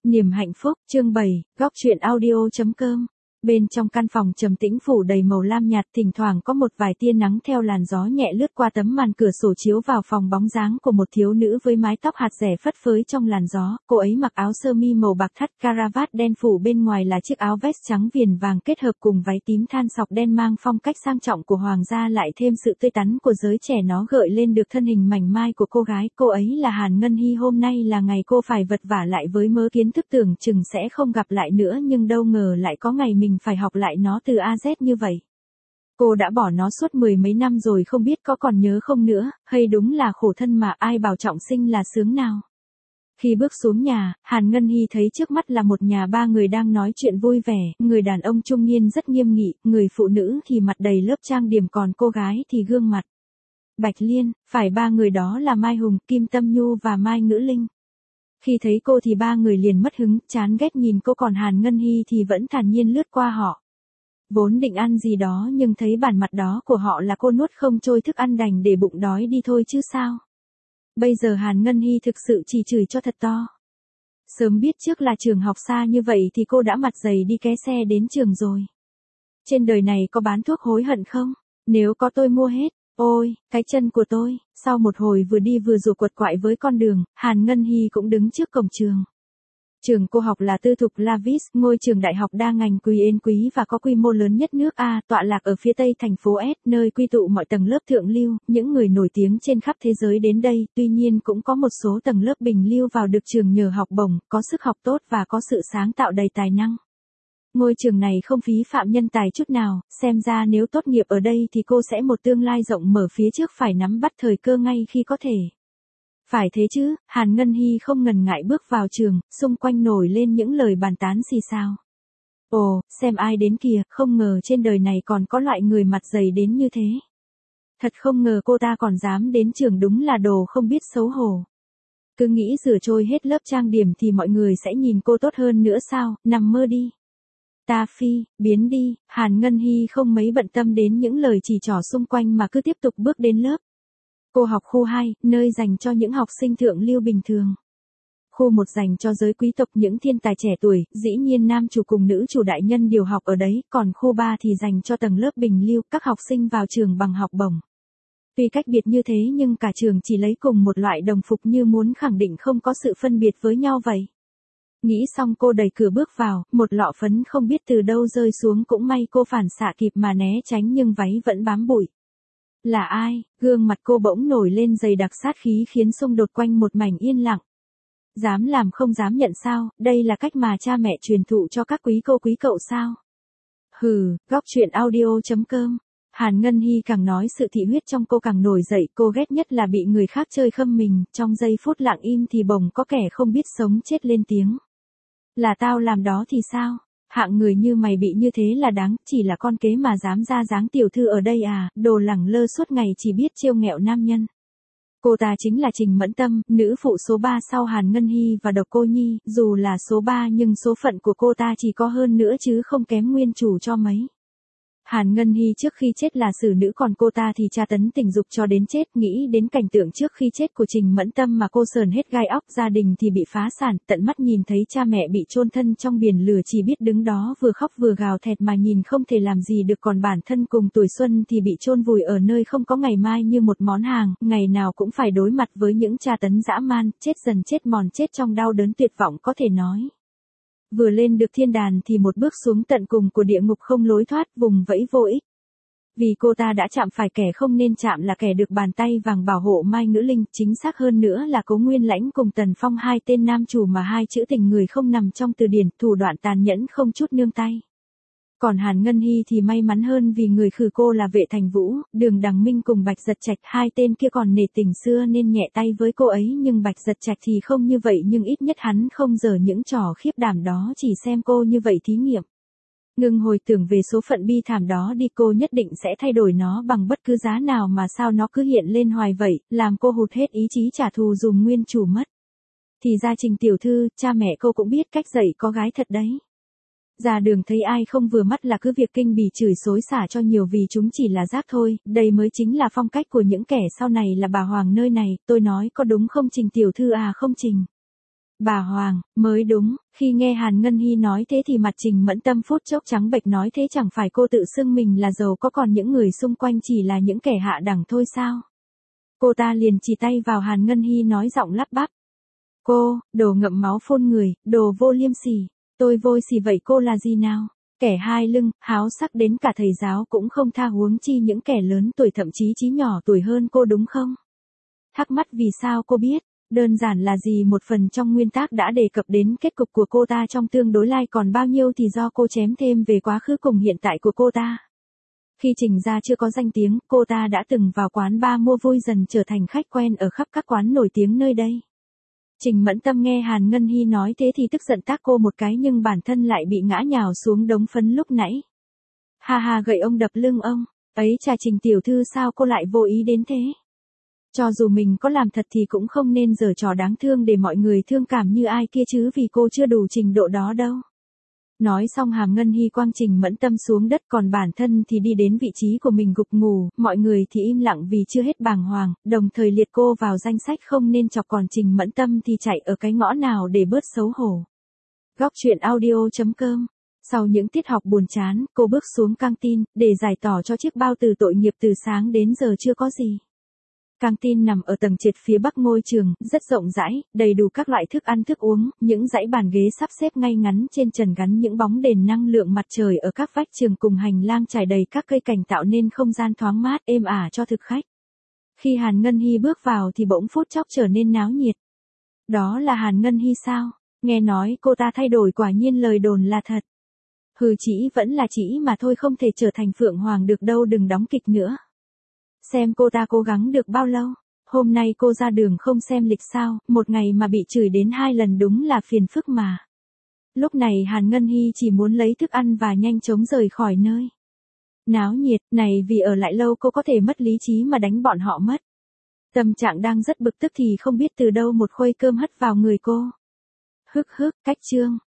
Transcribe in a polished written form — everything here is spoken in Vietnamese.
Niềm hạnh phúc, chương 7, góc truyện audio.com. Bên trong căn phòng trầm tĩnh phủ đầy màu lam nhạt, thỉnh thoảng có một vài tia nắng theo làn gió nhẹ lướt qua tấm màn cửa sổ chiếu vào phòng bóng dáng của một thiếu nữ với mái tóc hạt rẻ phất phới trong làn gió. Cô ấy mặc áo sơ mi màu bạc thắt, caravat đen phủ bên ngoài là chiếc áo vest trắng viền vàng kết hợp cùng váy tím than sọc đen mang phong cách sang trọng của hoàng gia, lại thêm sự tươi tắn của giới trẻ, nó gợi lên được thân hình mảnh mai của cô gái. Cô ấy là Hàn Ngân Hi. Hôm nay là ngày cô phải vật vả lại với mớ kiến thức tưởng chừng sẽ không gặp lại nữa, nhưng đâu ngờ lại có ngày mình phải học lại nó từ A Z như vậy. Cô đã bỏ nó suốt mười mấy năm rồi, không biết có còn nhớ không nữa, hay đúng là khổ thân mà, ai bảo trọng sinh là sướng nào. Khi bước xuống nhà, Hàn Ngân Hi thấy trước mắt là một nhà ba người đang nói chuyện vui vẻ, người đàn ông trung niên rất nghiêm nghị, người phụ nữ thì mặt đầy lớp trang điểm, còn cô gái thì gương mặt bạch liên. Phải, ba người đó là Mai Hùng, Kim Tâm Nhu và Mai Ngữ Linh. Khi thấy cô thì ba người liền mất hứng, chán ghét nhìn cô, còn Hàn Ngân Hi thì vẫn thản nhiên lướt qua họ. Vốn định ăn gì đó nhưng thấy bản mặt đó của họ là cô nuốt không trôi thức ăn, đành để bụng đói đi thôi chứ sao. Bây giờ Hàn Ngân Hi thực sự chỉ chửi cho thật to. Sớm biết trước là trường học xa như vậy thì cô đã mặt dày đi ké xe đến trường rồi. Trên đời này có bán thuốc hối hận không? Nếu có tôi mua hết. Ôi, cái chân của tôi. Sau một hồi vừa đi vừa rùa quật quại với con đường, Hàn Ngân Hi cũng đứng trước cổng trường. Trường cô học là tư thục Lavis, ngôi trường đại học đa ngành quý yên quý và có quy mô lớn nhất nước A, tọa lạc ở phía tây thành phố S, nơi quy tụ mọi tầng lớp thượng lưu, những người nổi tiếng trên khắp thế giới đến đây. Tuy nhiên cũng có một số tầng lớp bình lưu vào được trường nhờ học bổng, có sức học tốt và có sự sáng tạo đầy tài năng. Ngôi trường này không phí phạm nhân tài chút nào, xem ra nếu tốt nghiệp ở đây thì cô sẽ một tương lai rộng mở phía trước, phải nắm bắt thời cơ ngay khi có thể. Phải thế chứ, Hàn Ngân Hi không ngần ngại bước vào trường, xung quanh nổi lên những lời bàn tán xì xào. Ồ, xem ai đến kìa, không ngờ trên đời này còn có loại người mặt dày đến như thế. Thật không ngờ cô ta còn dám đến trường, đúng là đồ không biết xấu hổ. Cứ nghĩ rửa trôi hết lớp trang điểm thì mọi người sẽ nhìn cô tốt hơn nữa sao, nằm mơ đi. Ta phi, biến đi. Hàn Ngân Hi không mấy bận tâm đến những lời chỉ trỏ xung quanh mà cứ tiếp tục bước đến lớp. Cô học khu 2, nơi dành cho những học sinh thượng lưu bình thường. Khu 1 dành cho giới quý tộc, những thiên tài trẻ tuổi, dĩ nhiên nam chủ cùng nữ chủ đại nhân đều học ở đấy, còn khu 3 thì dành cho tầng lớp bình lưu, các học sinh vào trường bằng học bổng. Tuy cách biệt như thế nhưng cả trường chỉ lấy cùng một loại đồng phục, như muốn khẳng định không có sự phân biệt với nhau vậy. Nghĩ xong cô đẩy cửa bước vào, một lọ phấn không biết từ đâu rơi xuống, cũng may cô phản xạ kịp mà né tránh nhưng váy vẫn bám bụi. Là ai? Gương mặt cô bỗng nổi lên dày đặc sát khí khiến xung đột quanh một mảnh yên lặng. Dám làm không dám nhận sao, đây là cách mà cha mẹ truyền thụ cho các quý cô quý cậu sao? Hừ, góc truyện audio.com. Hàn Ngân Hi càng nói sự thị huyết trong cô càng nổi dậy, cô ghét nhất là bị người khác chơi khâm mình. Trong giây phút lặng im thì bỗng có kẻ không biết sống chết lên tiếng. Là tao làm đó thì sao? Hạng người như mày bị như thế là đáng, chỉ là con kế mà dám ra dáng tiểu thư ở đây à, đồ lẳng lơ suốt ngày chỉ biết trêu nghẹo nam nhân. Cô ta chính là Trình Mẫn Tâm, nữ phụ số 3 sau Hàn Ngân Hi và Độc Cô Nhi, dù là số 3 nhưng số phận của cô ta chỉ có hơn nữa chứ không kém nguyên chủ cho mấy. Hàn Ngân Hi trước khi chết là xử nữ, còn cô ta thì tra tấn tình dục cho đến chết. Nghĩ đến cảnh tượng trước khi chết của Trình Mẫn Tâm mà cô sờn hết gai óc, gia đình thì bị phá sản, tận mắt nhìn thấy cha mẹ bị chôn thân trong biển lửa, chỉ biết đứng đó vừa khóc vừa gào thét mà nhìn không thể làm gì được, còn bản thân cùng tuổi xuân thì bị chôn vùi ở nơi không có ngày mai như một món hàng, ngày nào cũng phải đối mặt với những tra tấn dã man, chết dần chết mòn, chết trong đau đớn tuyệt vọng có thể nói. Vừa lên được thiên đàn thì một bước xuống tận cùng của địa ngục không lối thoát, vùng vẫy vô ích. Vì cô ta đã chạm phải kẻ không nên chạm, là kẻ được bàn tay vàng bảo hộ Mai Ngữ Linh, chính xác hơn nữa là Cố Nguyên Lãnh cùng Tần Phong, hai tên nam chủ mà hai chữ tình người không nằm trong từ điển, thủ đoạn tàn nhẫn không chút nương tay. Còn Hàn Ngân Hi thì may mắn hơn vì người khử cô là Vệ Thành Vũ, Đường Đằng Minh cùng Bạch Giật Trạch, hai tên kia còn nể tình xưa nên nhẹ tay với cô ấy, nhưng Bạch Giật Trạch thì không như vậy, nhưng ít nhất hắn không giở những trò khiếp đảm đó, chỉ xem cô như vậy thí nghiệm. Ngừng hồi tưởng về số phận bi thảm đó đi, cô nhất định sẽ thay đổi nó bằng bất cứ giá nào, mà sao nó cứ hiện lên hoài vậy, làm cô hụt hết ý chí trả thù dùm nguyên chủ mất. Thì ra Trình tiểu thư, cha mẹ cô cũng biết cách dạy có gái thật đấy. Ra đường thấy ai không vừa mắt là cứ việc kinh bỉ chửi xối xả cho nhiều, vì chúng chỉ là rác thôi, đây mới chính là phong cách của những kẻ sau này là bà hoàng nơi này, tôi nói có đúng không Trình tiểu thư à? Không Trình Bà Hoàng, mới đúng, khi nghe Hàn Ngân Hy nói thế thì mặt Trình Mẫn Tâm phút chốc trắng bệch, nói thế chẳng phải cô tự xưng mình là giàu có, còn những người xung quanh chỉ là những kẻ hạ đẳng thôi sao? Cô ta liền chỉ tay vào Hàn Ngân Hy nói giọng lắp bắp. Cô, đồ ngậm máu phun người, đồ vô liêm sỉ, tôi vôi xỉ vậy cô là gì nào? Kẻ hai lưng, háo sắc đến cả thầy giáo cũng không tha, huống chi những kẻ lớn tuổi, thậm chí chí nhỏ tuổi hơn cô đúng không? Thắc mắc vì sao cô biết? Đơn giản là gì, một phần trong nguyên tác đã đề cập đến kết cục của cô ta trong tương đối lai, còn bao nhiêu thì do cô chém thêm về quá khứ cùng hiện tại của cô ta. Khi Trình gia chưa có danh tiếng, cô ta đã từng vào quán bar mua vui, dần trở thành khách quen ở khắp các quán nổi tiếng nơi đây. Trình Mẫn Tâm nghe Hàn Ngân Hy nói thế thì tức giận tát cô một cái, nhưng bản thân lại bị ngã nhào xuống đống phấn lúc nãy. Ha ha, gậy ông đập lưng ông, ấy chà Trình tiểu thư sao cô lại vô ý đến thế? Cho dù mình có làm thật thì cũng không nên giở trò đáng thương để mọi người thương cảm như ai kia chứ, vì cô chưa đủ trình độ đó đâu. Nói xong Hàn Ngân Hy quăng Trình Mẫn Tâm xuống đất, còn bản thân thì đi đến vị trí của mình gục ngủ, mọi người thì im lặng vì chưa hết bàng hoàng, đồng thời liệt cô vào danh sách không nên chọc, còn Trình Mẫn Tâm thì chạy ở cái ngõ nào để bớt xấu hổ. Góc truyện audio.com. Sau những tiết học buồn chán, cô bước xuống căng tin, để giải tỏ cho chiếc bao tử tội nghiệp từ sáng đến giờ chưa có gì. Căng tin nằm ở tầng trệt phía bắc ngôi trường, rất rộng rãi, đầy đủ các loại thức ăn thức uống, những dãy bàn ghế sắp xếp ngay ngắn trên trần, gắn những bóng đèn năng lượng mặt trời ở các vách trường, cùng hành lang trải đầy các cây cảnh tạo nên không gian thoáng mát êm ả cho thực khách. Khi Hàn Ngân Hy bước vào thì bỗng phút chốc trở nên náo nhiệt. Đó là Hàn Ngân Hy sao? Nghe nói cô ta thay đổi, quả nhiên lời đồn là thật. Hừ, chỉ vẫn là chỉ mà thôi, không thể trở thành Phượng Hoàng được đâu, đừng đóng kịch nữa. Xem cô ta cố gắng được bao lâu. Hôm nay cô ra đường không xem lịch sao, một ngày mà bị chửi đến 2 lần đúng là phiền phức mà. Lúc này Hàn Ngân Hy chỉ muốn lấy thức ăn và nhanh chóng rời khỏi nơi náo nhiệt này, vì ở lại lâu cô có thể mất lý trí mà đánh bọn họ mất. Tâm trạng đang rất bực tức thì không biết từ đâu một khuây cơm hất vào người cô. Hức hức, cách chương.